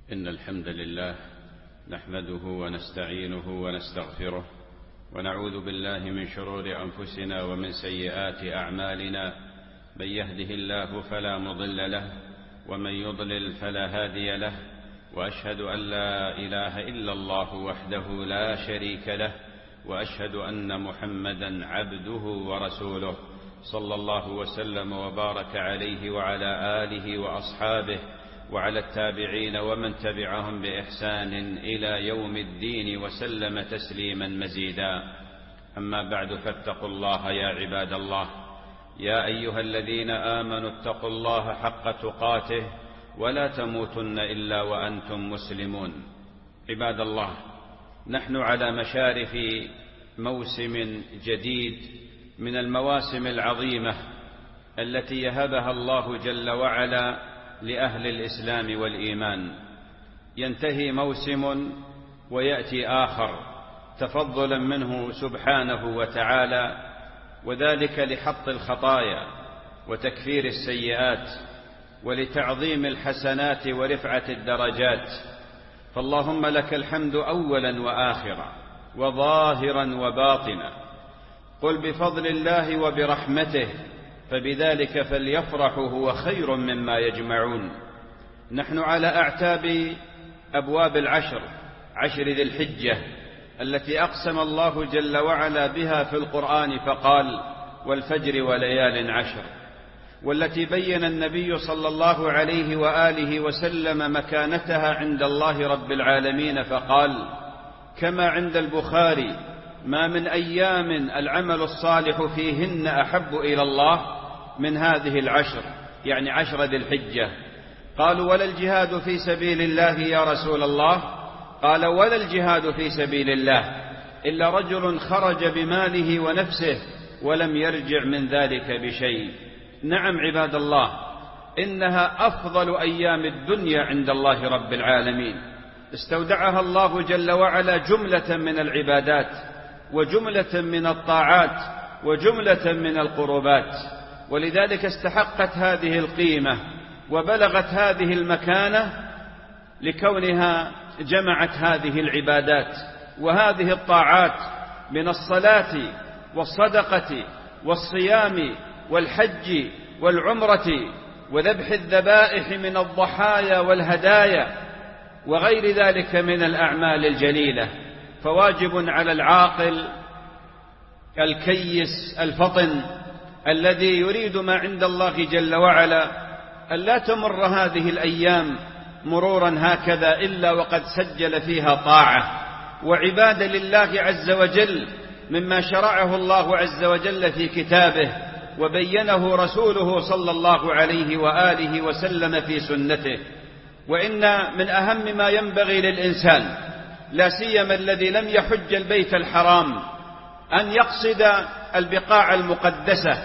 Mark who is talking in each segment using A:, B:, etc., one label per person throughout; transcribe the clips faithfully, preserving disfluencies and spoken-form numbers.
A: إن الحمد لله نحمده ونستعينه ونستغفره ونعوذ بالله من شرور أنفسنا ومن سيئات أعمالنا. من يهده الله فلا مضل له ومن يضلل فلا هادي له، وأشهد أن لا إله إلا الله وحده لا شريك له، وأشهد أن محمدا عبده ورسوله صلى الله وسلم وبارك عليه وعلى آله وأصحابه وعلى التابعين ومن تبعهم بإحسان إلى يوم الدين وسلم تسليما مزيدا. أما بعد، فاتقوا الله يا عباد الله. يا أيها الذين آمنوا اتقوا الله حق تقاته ولا تموتن إلا وأنتم مسلمون. عباد الله، نحن على مشارف موسم جديد من المواسم العظيمة التي يهبها الله جل وعلا لأهل الإسلام والإيمان. ينتهي موسم ويأتي آخر تفضلا منه سبحانه وتعالى، وذلك لحط الخطايا وتكفير السيئات ولتعظيم الحسنات ورفعة الدرجات. فاللهم لك الحمد أولا وآخرا وظاهرا وباطنا. قل بفضل الله وبرحمته فبذلك فليفرحوا هو خير مما يجمعون. نحن على أعتاب أبواب العشر، عشر ذي الحجة، التي أقسم الله جل وعلا بها في القرآن فقال: والفجر وليال عشر، والتي بين النبي صلى الله عليه وآله وسلم مكانتها عند الله رب العالمين فقال: كما عند البخاري: ما من أيام العمل الصالح فيهن أحب إلى الله من هذه العشر، يعني عشر ذي الحجة. قالوا: ولا الجهاد في سبيل الله يا رسول الله؟ قال: ولا الجهاد في سبيل الله إلا رجل خرج بماله ونفسه ولم يرجع من ذلك بشيء. نعم عباد الله، إنها أفضل أيام الدنيا عند الله رب العالمين. استودعها الله جل وعلا جملة من العبادات وجملة من الطاعات وجملة من القربات، ولذلك استحقت هذه القيمة وبلغت هذه المكانة لكونها جمعت هذه العبادات وهذه الطاعات من الصلاة والصدقة والصيام والحج والعمرة وذبح الذبائح من الضحايا والهدايا وغير ذلك من الأعمال الجليلة. فواجب على العاقل الكيس الفطن الذي يريد ما عند الله جل وعلا أن لا تمر هذه الأيام مرورا هكذا إلا وقد سجل فيها طاعة وعبادة لله عز وجل مما شرعه الله عز وجل في كتابه وبينه رسوله صلى الله عليه وآله وسلم في سنته. وإن من أهم ما ينبغي للإنسان، لا سيما الذي لم يحج البيت الحرام، أن يقصد البقاع المقدسة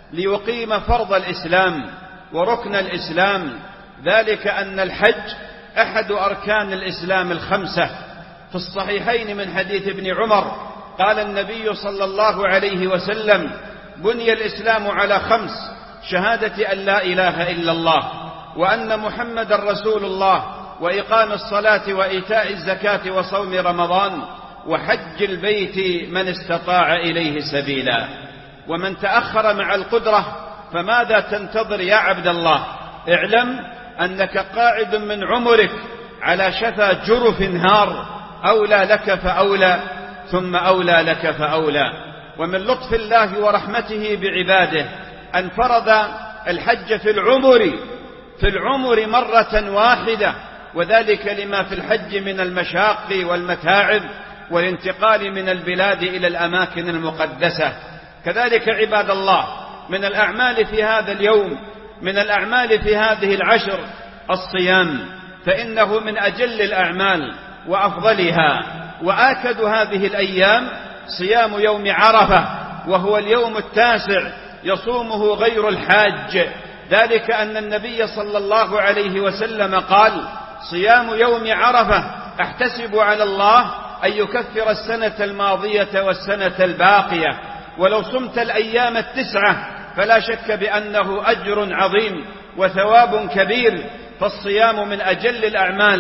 A: ليقيم فرض الإسلام وركن الإسلام، ذلك أن الحج أحد أركان الإسلام الخمسة. في الصحيحين من حديث ابن عمر قال النبي صلى الله عليه وسلم: بني الإسلام على خمس: شهادة أن لا إله إلا الله وأن محمد رسول الله وإقام الصلاة وإيتاء الزكاة وصوم رمضان وحج البيت من استطاع إليه سبيلا. ومن تأخر مع القدرة فماذا تنتظر يا عبد الله؟ اعلم أنك قاعد من عمرك على شفا جرف نهار، أولى لك فأولى ثم أولى لك فأولى. ومن لطف الله ورحمته بعباده أن فرض الحج في العمر في العمر مرة واحدة، وذلك لما في الحج من المشاق والمتاعب والانتقال من البلاد إلى الأماكن المقدسة. كذلك عباد الله، من الأعمال في هذا اليوم، من الأعمال في هذه العشر الصيام، فإنه من أجل الأعمال وأفضلها. وآكد هذه الأيام صيام يوم عرفة، وهو اليوم التاسع يصومه غير الحاج، ذلك أن النبي صلى الله عليه وسلم قال: صيام يوم عرفة أحتسب على الله أن يكفر السنة الماضية والسنة الباقية. ولو صمت الأيام التسعة فلا شك بأنه أجر عظيم وثواب كبير. فالصيام من أجل الأعمال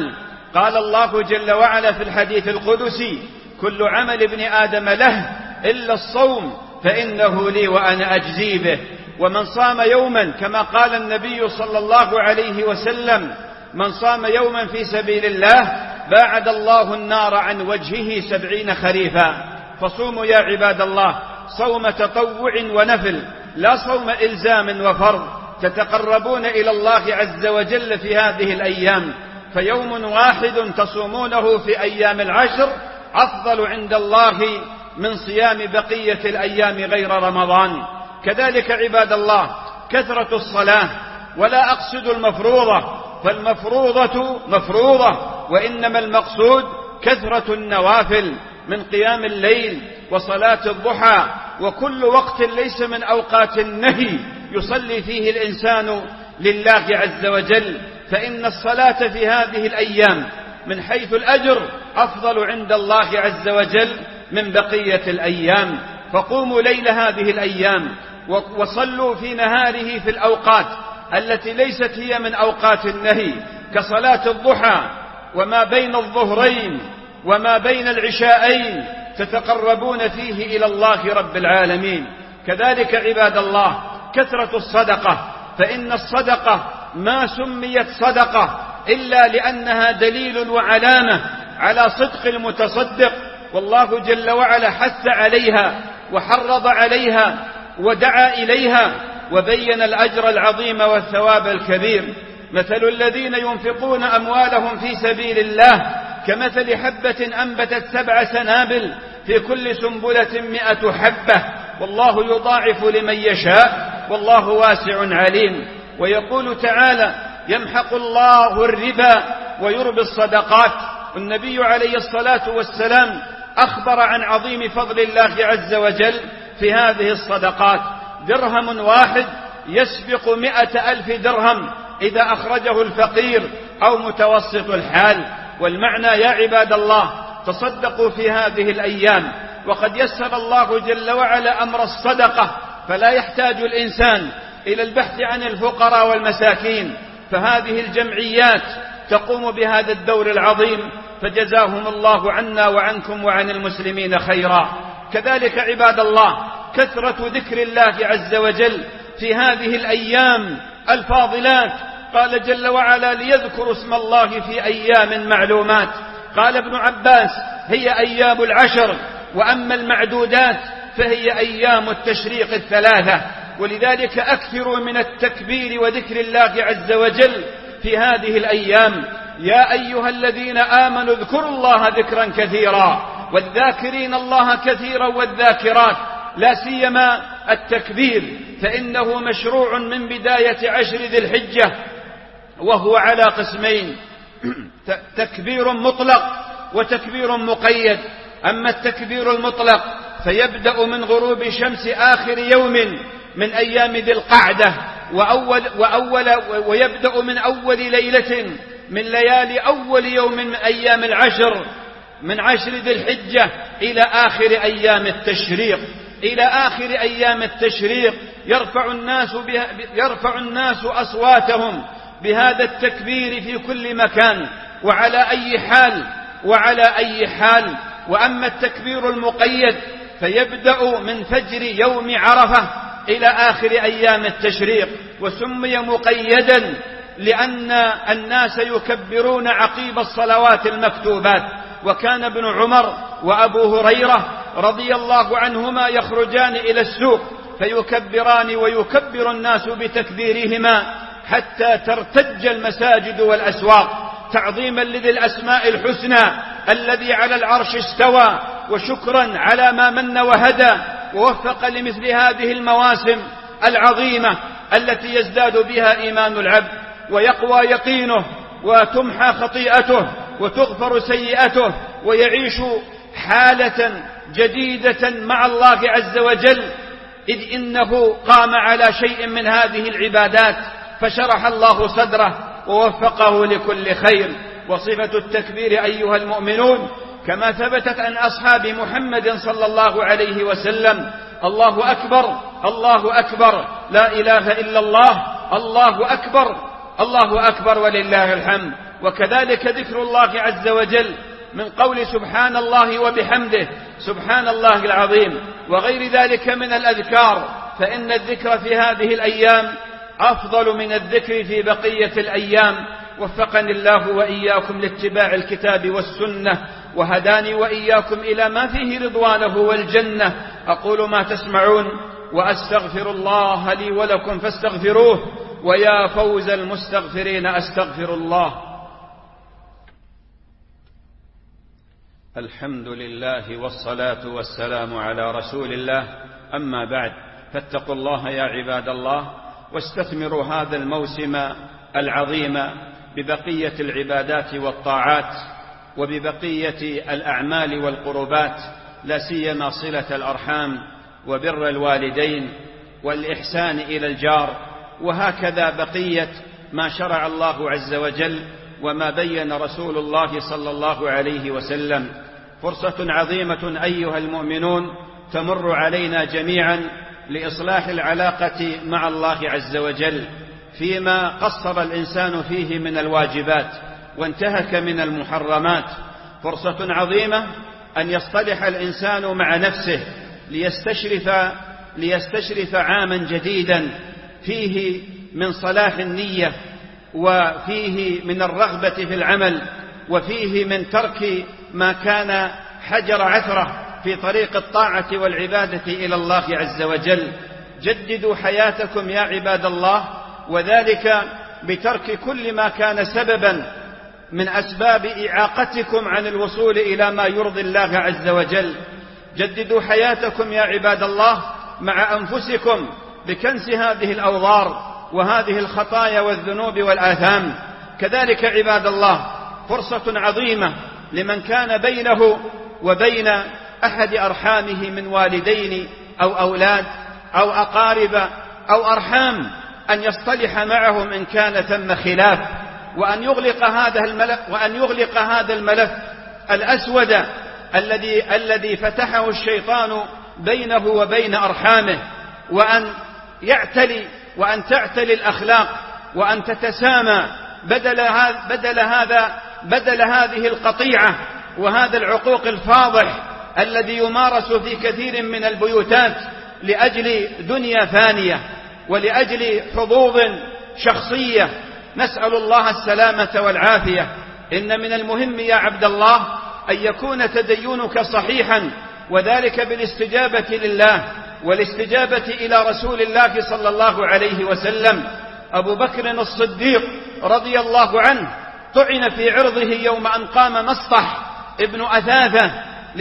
B: قال الله جل وعلا في الحديث القدسي: كل عمل ابن آدم له إلا الصوم فإنه لي وأنا أجزي به. ومن صام يوما كما قال النبي صلى الله عليه وسلم: من صام يوما في سبيل الله باعد الله النار عن وجهه سبعين خريفا. فصوموا يا عباد الله صوم تطوع ونفل، لا صوم إلزام وفرض، تتقربون إلى الله عز وجل في هذه الأيام. فيوم واحد تصومونه في أيام العشر أفضل عند الله من صيام بقية الأيام غير رمضان. كذلك عباد الله كثرة الصلاة، ولا أقصد المفروضة، فالمفروضة مفروضة، وإنما المقصود كثرة النوافل من قيام الليل وصلاة الضحى، وكل وقت ليس من أوقات النهي يصلي فيه الإنسان لله عز وجل، فإن الصلاة في هذه الأيام من حيث الأجر أفضل عند الله عز وجل من بقية الأيام. فقوموا ليل هذه الأيام وصلوا في نهاره في الأوقات التي ليست هي من أوقات النهي، كصلاة الضحى وما بين الظهرين وما بين العشاءين، تتقربون فيه إلى الله رب العالمين. كذلك عباد الله كثرة الصدقة، فإن الصدقة ما سميت صدقة إلا لأنها دليل وعلامة على صدق المتصدق، والله جل وعلا حث عليها وحرض عليها ودعا إليها وبين الأجر العظيم والثواب الكبير. مثل الذين ينفقون أموالهم في سبيل الله كمثل حبة أنبتت سبع سنابل في كل سنبلة مئة حبة والله يضاعف لمن يشاء والله واسع عليم. ويقول تعالى: يمحق الله الربا ويربي الصدقات. والنبي عليه الصلاة والسلام أخبر عن عظيم فضل الله عز وجل في هذه الصدقات: درهم واحد يسبق مئة ألف درهم إذا أخرجه الفقير أو متوسط الحال. والمعنى يا عباد الله تصدقوا في هذه الأيام، وقد يسر الله جل وعلا أمر الصدقة، فلا يحتاج الإنسان إلى البحث عن الفقراء والمساكين، فهذه الجمعيات تقوم بهذا الدور العظيم، فجزاهم الله عنا وعنكم وعن المسلمين خيرا. كذلك عباد الله كثرة ذكر الله عز وجل في هذه الأيام الفاضلات. قال جل وعلا: ليذكروا اسم الله في أيام معلومات. قال ابن عباس: هي أيام العشر، وأما المعدودات فهي أيام التشريق الثلاثة. ولذلك أكثروا من التكبير وذكر الله عز وجل في هذه الأيام. يا أيها الذين آمنوا اذكروا الله ذكرا كثيرا، والذاكرين الله كثيرا والذاكرات، لا سيما التكبير، فإنه مشروع من بداية عشر ذي الحجة، وهو على قسمين: تكبير مطلق وتكبير مقيد. أما التكبير المطلق فيبدأ من غروب شمس آخر يوم من أيام ذي القعدة، وأول وأول ويبدأ من أول ليلة من ليالي أول يوم من أيام العشر من عشر ذي الحجة إلى آخر أيام التشريق. إلى آخر أيام التشريق يرفع الناس بها يرفع الناس أصواتهم بهذا التكبير في كل مكان وعلى أي حال وعلى أي حال. وأما التكبير المقيد فيبدأ من فجر يوم عرفة إلى آخر أيام التشريق، وسمي مقيدا لأن الناس يكبرون عقيب الصلوات المكتوبات. وكان ابن عمر وأبو هريرة رضي الله عنهما يخرجان إلى السوق فيكبران ويكبر الناس بتكبيرهما حتى ترتج المساجد والأسواق، تعظيما لذي الأسماء الحسنى الذي على العرش استوى، وشكرا على ما من وهدى ووفق لمثل هذه المواسم العظيمة التي يزداد بها إيمان العبد ويقوى يقينه وتمحى خطيئته وتغفر سيئته ويعيش حالة جديدة مع الله عز وجل، إذ إنه قام على شيء من هذه العبادات فشرح الله صدره ووفقه لكل خير. وصفة التكبير أيها المؤمنون كما ثبتت عن أصحاب محمد صلى الله عليه وسلم: الله أكبر الله أكبر لا إله إلا الله الله أكبر الله أكبر ولله الحمد. وكذلك ذكر الله عز وجل من قول سبحان الله وبحمده سبحان الله العظيم وغير ذلك من الأذكار، فإن الذكر في هذه الأيام أفضل من الذكر في بقية الأيام. وفقني الله وإياكم لاتباع الكتاب والسنة، وهداني وإياكم إلى ما فيه رضوانه والجنة. أقول ما تسمعون وأستغفر الله لي ولكم فاستغفروه، ويا فوز المستغفرين أستغفر الله. الحمد لله والصلاة والسلام على رسول الله، أما بعد، فاتقوا الله يا عباد الله، واستثمروا هذا الموسم العظيم ببقية العبادات والطاعات وببقية الأعمال والقربات، لا سيما صلة الأرحام وبر الوالدين والإحسان إلى الجار، وهكذا بقية ما شرع الله عز وجل وما بين رسول الله صلى الله عليه وسلم. فرصة عظيمة أيها المؤمنون تمر علينا جميعا لإصلاح العلاقة مع الله عز وجل فيما قصر الإنسان فيه من الواجبات وانتهك من المحرمات. فرصة عظيمة أن يصطلح الإنسان مع نفسه ليستشرف, ليستشرف عاما جديدا فيه من صلاح النية، وفيه من الرغبة في العمل، وفيه من ترك ما كان حجر عثرة في طريق الطاعة والعبادة إلى الله عز وجل. جددوا حياتكم يا عباد الله، وذلك بترك كل ما كان سببا من أسباب إعاقتكم عن الوصول إلى ما يرضي الله عز وجل. جددوا حياتكم يا عباد الله مع أنفسكم بكنس هذه الأوضار وهذه الخطايا والذنوب والآثام. كذلك عباد الله فرصة عظيمة لمن كان بينه وبين أحد أرحامه من والدين أو أولاد أو أقارب أو أرحام أن يصطلح معهم إن كان ثم خلاف، وأن يغلق هذا الملف وأن يغلق هذا الملف الأسود الذي الذي فتحه الشيطان بينه وبين أرحامه، وأن يعتلي وأن تعتلي الأخلاق، وأن تتسامى بدل هذا بدل هذا بدل هذه القطيعة وهذا العقوق الفاضح الذي يمارس في كثير من البيوتات لأجل دنيا فانية ولأجل حظوظ شخصية. نسأل الله السلامة والعافية. إن من المهم يا عبد الله أن يكون تدينك صحيحا، وذلك بالاستجابة لله والاستجابة إلى رسول الله صلى الله عليه وسلم. أبو بكر الصديق رضي الله عنه طعن في عرضه يوم أن قام مصطح ابن أثاثة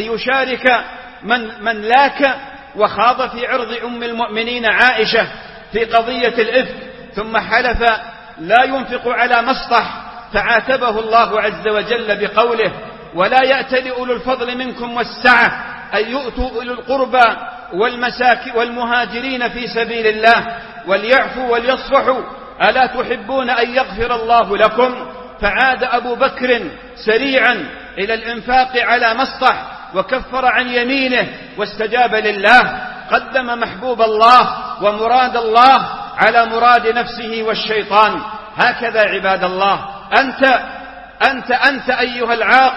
B: ليشارك من, من لاك وخاض في عرض أم المؤمنين عائشة في قضية الإفك، ثم حلف لا ينفق على مصطح، فعاتبه الله عز وجل بقوله: ولا يأتل أولو الفضل منكم والسعة أن يؤتوا أولو القربى والمساكين والمهاجرين في سبيل الله وليعفوا وليصفحوا ألا تحبون أن يغفر الله لكم؟ فعاد أبو بكر سريعا إلى الإنفاق على مصطح وكفر عن يمينه واستجاب لله، قدم محبوب الله ومراد الله على مراد نفسه والشيطان. هكذا عباد الله أنت أنت أنت أيها العاق،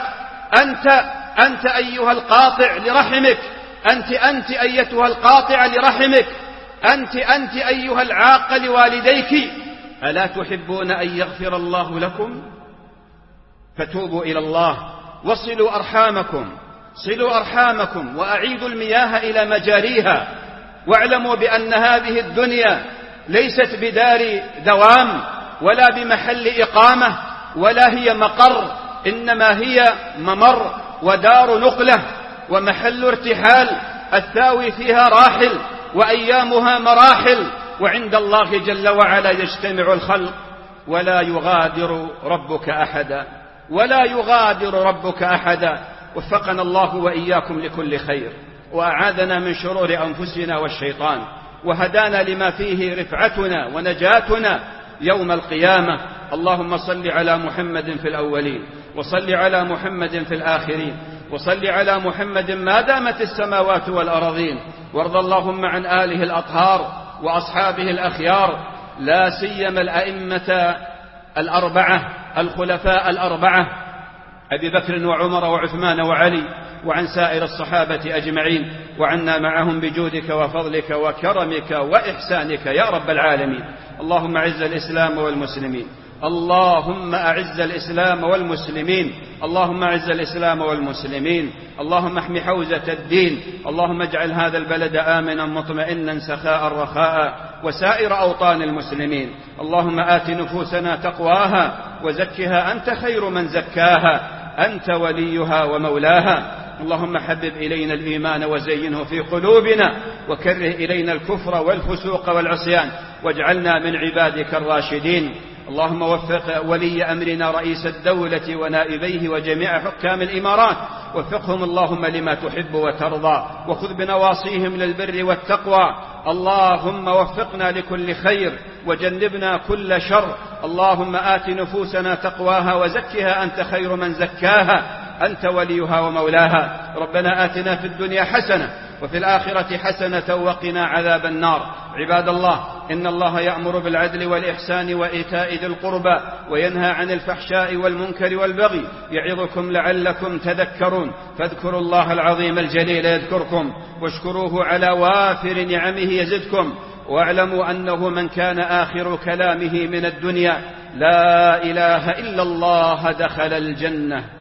B: أنت أنت أيها القاطع لرحمك، أنت أنت أيتها القاطع لرحمك، أنت أنت أيها العاق لوالديك، ألا تحبون أن يغفر الله لكم؟ فتوبوا إلى الله وصلوا أرحامكم، صلوا أرحامكم وأعيدوا المياه إلى مجاريها، واعلموا بأن هذه الدنيا ليست بدار دوام ولا بمحل إقامة ولا هي مقر، إنما هي ممر ودار نقلة ومحل ارتحال، الثاوي فيها راحل وأيامها مراحل، وعند الله جل وعلا يجتمع الخلق ولا يغادر ربك أحدا ولا يغادر ربك أحدا. وفقنا الله وإياكم لكل خير، وأعاذنا من شرور أنفسنا والشيطان، وهدانا لما فيه رفعتنا ونجاتنا يوم القيامة. اللهم صل على محمد في الأولين، وصل على محمد في الآخرين، وصل على محمد ما دامت السماوات والأراضين، وارض اللهم عن آله الأطهار وأصحابه الأخيار، لا سيما الأئمة الأربعة الخلفاء الأربعة أبي بكر وعمر وعثمان وعلي، وعن سائر الصحابة أجمعين، وعنا معهم بجودك وفضلك وكرمك وإحسانك يا رب العالمين. اللهم أعز الإسلام والمسلمين، اللهم أعز الإسلام والمسلمين، اللهم أعز الإسلام والمسلمين، اللهم احم حوزة الدين، اللهم اجعل هذا البلد آمنا مطمئنا سخاء رخاء وسائر أوطان المسلمين. اللهم آت نفوسنا تقواها وزكها أنت خير من زكاها، أنت وليها ومولاها. اللهم حبب إلينا الإيمان وزينه في قلوبنا، وكره إلينا الكفر والفسوق والعصيان، واجعلنا من عبادك الراشدين. اللهم وفق ولي أمرنا رئيس الدولة ونائبيه وجميع حكام الإمارات، وفقهم اللهم لما تحب وترضى، وخذ بنواصيهم للبر والتقوى. اللهم وفقنا لكل خير وجنبنا كل شر. اللهم آت نفوسنا تقواها وزكها أنت خير من زكاها، أنت وليها ومولاها. ربنا آتنا في الدنيا حسنة وفي الآخرة حسنة وقنا عذاب النار. عباد الله، إن الله يأمر بالعدل والإحسان وإيتاء ذي القربى وينهى عن الفحشاء والمنكر والبغي، يعظكم لعلكم تذكرون. فاذكروا الله العظيم الجليل يذكركم، واشكروه على وافر نعمه يزدكم، واعلموا أنه من كان آخر كلامه من الدنيا لا إله إلا الله دخل الجنة.